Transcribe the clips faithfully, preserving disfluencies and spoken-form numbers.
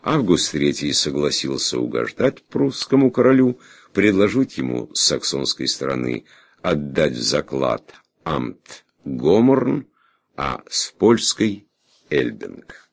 Август третий согласился угождать прусскому королю, предложить ему с саксонской стороны отдать в заклад Амт Гоморн, а с польской — Эльбинг.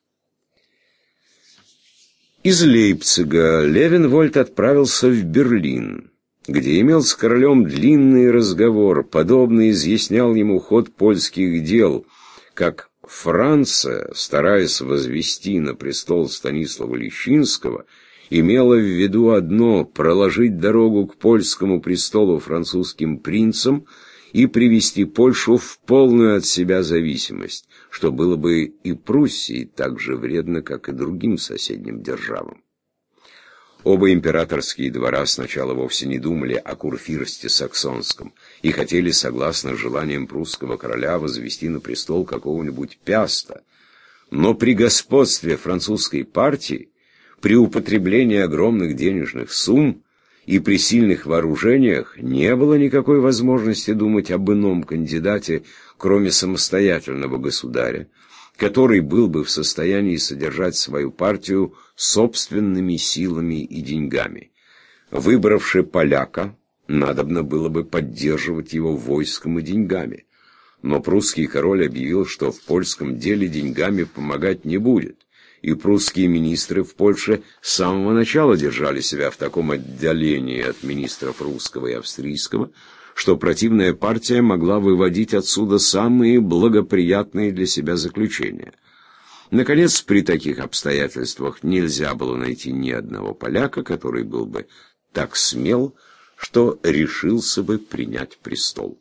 Из Лейпцига Левенвольд отправился в Берлин, где имел с королем длинный разговор, подобный изъяснял ему ход польских дел, как Франция, стараясь возвести на престол Станислава Лещинского, имела в виду одно — проложить дорогу к польскому престолу французским принцам и привести Польшу в полную от себя зависимость, что было бы и Пруссии так же вредно, как и другим соседним державам. Оба императорские двора сначала вовсе не думали о курфирсте саксонском и хотели, согласно желаниям прусского короля, возвести на престол какого-нибудь Пяста. Но при господстве французской партии, при употреблении огромных денежных сумм и при сильных вооружениях не было никакой возможности думать об ином кандидате, кроме самостоятельного государя, который был бы в состоянии содержать свою партию собственными силами и деньгами. Выбравши поляка, надобно было бы поддерживать его войском и деньгами. Но прусский король объявил, что в польском деле деньгами помогать не будет, и прусские министры в Польше с самого начала держали себя в таком отдалении от министров русского и австрийского, что противная партия могла выводить отсюда самые благоприятные для себя заключения. Наконец, при таких обстоятельствах нельзя было найти ни одного поляка, который был бы так смел, что решился бы принять престол.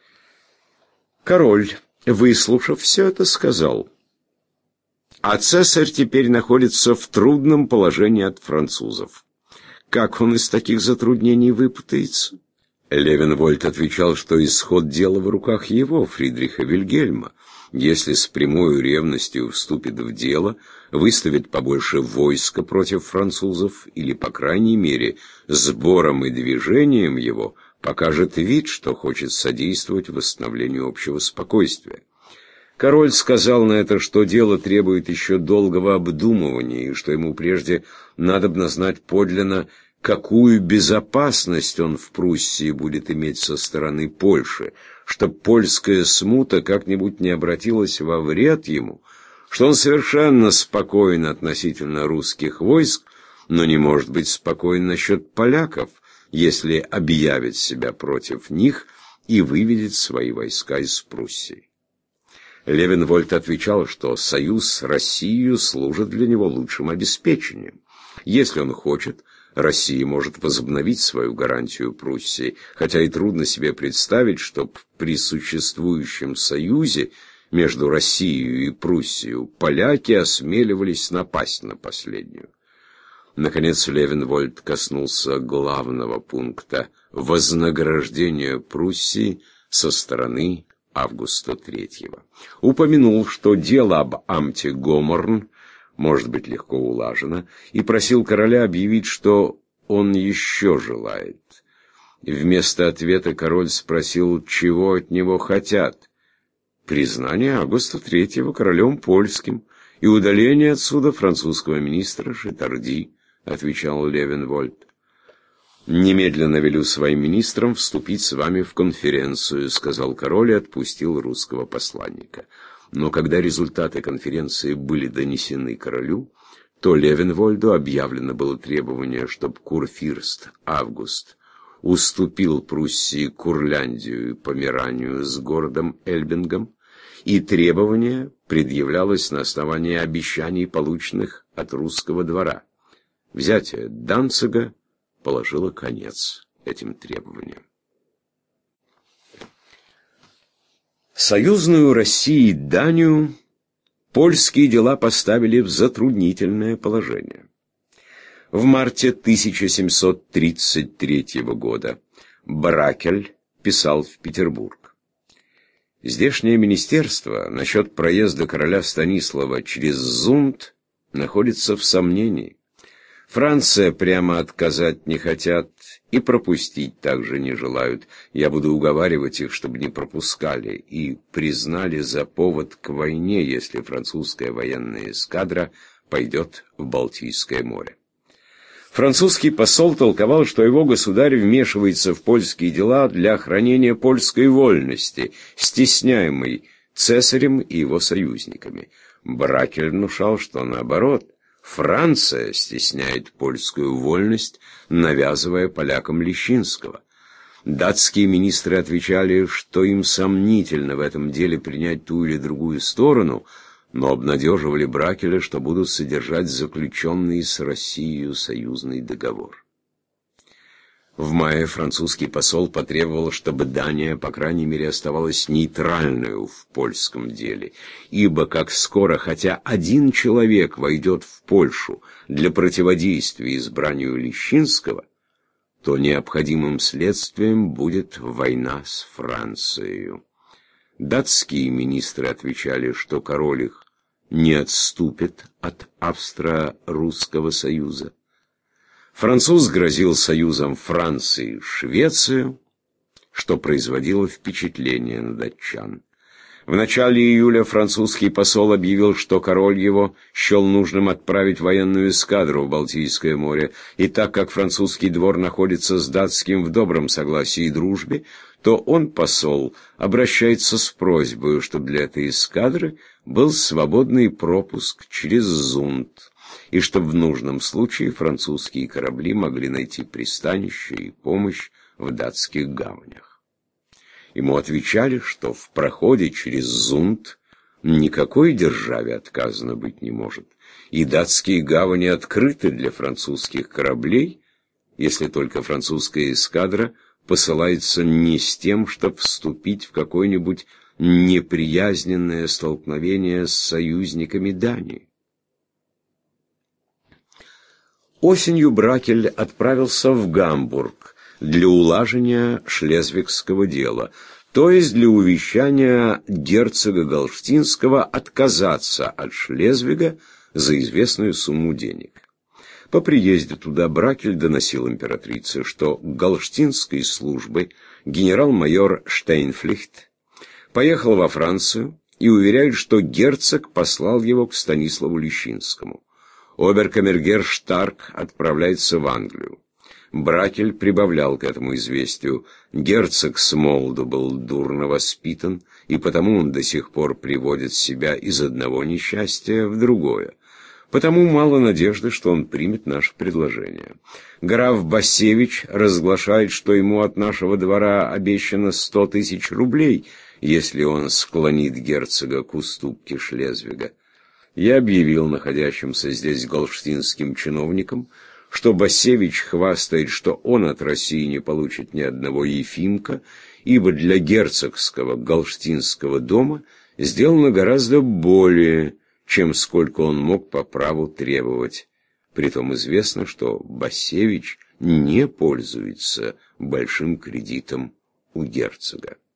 Король, выслушав все это, сказал: «А цесарь теперь находится в трудном положении от французов. Как он из таких затруднений выпутается?» Левенвольд отвечал, что исход дела в руках его, Фридриха Вильгельма. Если с прямой ревностью вступит в дело, выставит побольше войска против французов или, по крайней мере, сбором и движением его покажет вид, что хочет содействовать восстановлению общего спокойствия. Король сказал на это, что дело требует еще долгого обдумывания, и что ему прежде надобно знать подлинно, какую безопасность он в Пруссии будет иметь со стороны Польши, чтоб польская смута как-нибудь не обратилась во вред ему, что он совершенно спокоен относительно русских войск, но не может быть спокоен насчет поляков, если объявит себя против них и выведет свои войска из Пруссии. Левенвольд отвечал, что союз с Россией служит для него лучшим обеспечением. Если он хочет, Россия может возобновить свою гарантию Пруссии, хотя и трудно себе представить, чтоб при существующем союзе между Россией и Пруссией поляки осмеливались напасть на последнюю. Наконец Левенвольд коснулся главного пункта — вознаграждения Пруссии со стороны Августа третьего. Упомянул, что дело об Амте Гоморн может быть легко улажено, и просил короля объявить, что он еще желает. Вместо ответа король спросил, чего от него хотят. Признание Августа третьего королем польским и удаление отсюда французского министра Шетарди, отвечал Левенвольд. «Немедленно велю своим министрам вступить с вами в конференцию», — сказал король и отпустил русского посланника. Но когда результаты конференции были донесены королю, то Левенвольду объявлено было требование, чтобы курфирст Август уступил Пруссии Курляндию и Померанию с городом Эльбингом, и требование предъявлялось на основании обещаний, полученных от русского двора. Взятие Данцига положило конец этим требованиям. Союзную России Данию польские дела поставили в затруднительное положение. В марте тысяча семьсот тридцать третьего года Бракель писал в Петербург: «Здешнее министерство насчет проезда короля Станислава через Зунд находится в сомнении. Франция прямо отказать не хотят и пропустить также не желают. Я буду уговаривать их, чтобы не пропускали и признали за повод к войне, если французская военная эскадра пойдет в Балтийское море. Французский посол толковал, что его государь вмешивается в польские дела для охранения польской вольности, стесняемой цесарем и его союзниками. Бракель внушал, что наоборот, Франция стесняет польскую вольность, навязывая полякам Лещинского. Датские министры отвечали, что им сомнительно в этом деле принять ту или другую сторону, но обнадеживали Бракеля, что будут содержать заключенный с Россией союзный договор. В мае французский посол потребовал, чтобы Дания, по крайней мере, оставалась нейтральной в польском деле, ибо как скоро хотя один человек войдет в Польшу для противодействия избранию Лещинского, то необходимым следствием будет война с Францией. Датские министры отвечали, что король их не отступит от австро-русского союза. Француз грозил союзом Франции и Швецию, что производило впечатление на датчан. В начале июля французский посол объявил, что король его счел нужным отправить военную эскадру в Балтийское море, и так как французский двор находится с датским в добром согласии и дружбе, то он, посол, обращается с просьбой, чтобы для этой эскадры был свободный пропуск через Зунд, и чтобы в нужном случае французские корабли могли найти пристанище и помощь в датских гаванях. Ему отвечали, что в проходе через Зунд никакой державе отказано быть не может, и датские гавани открыты для французских кораблей, если только французская эскадра посылается не с тем, чтобы вступить в какое-нибудь неприязненное столкновение с союзниками Дании. Осенью Бракель отправился в Гамбург для улажения шлезвигского дела, то есть для увещания герцога Галштинского отказаться от Шлезвига за известную сумму денег. По приезде туда Бракель доносил императрице, что галштинской службы генерал-майор Штейнфлихт поехал во Францию и уверяет, что герцог послал его к Станиславу Лещинскому. Обер-камергер Штарк отправляется в Англию. Бракель прибавлял к этому известию: герцог с молоду был дурно воспитан, и потому он до сих пор приводит себя из одного несчастья в другое. Потому мало надежды, что он примет наше предложение. Граф Басевич разглашает, что ему от нашего двора обещано сто тысяч рублей, если он склонит герцога к уступке Шлезвига. Я объявил находящимся здесь галштинским чиновникам, что Басевич хвастает, что он от России не получит ни одного ефимка, ибо для герцогского галштинского дома сделано гораздо более, чем сколько он мог по праву требовать. Притом известно, что Басевич не пользуется большим кредитом у герцога.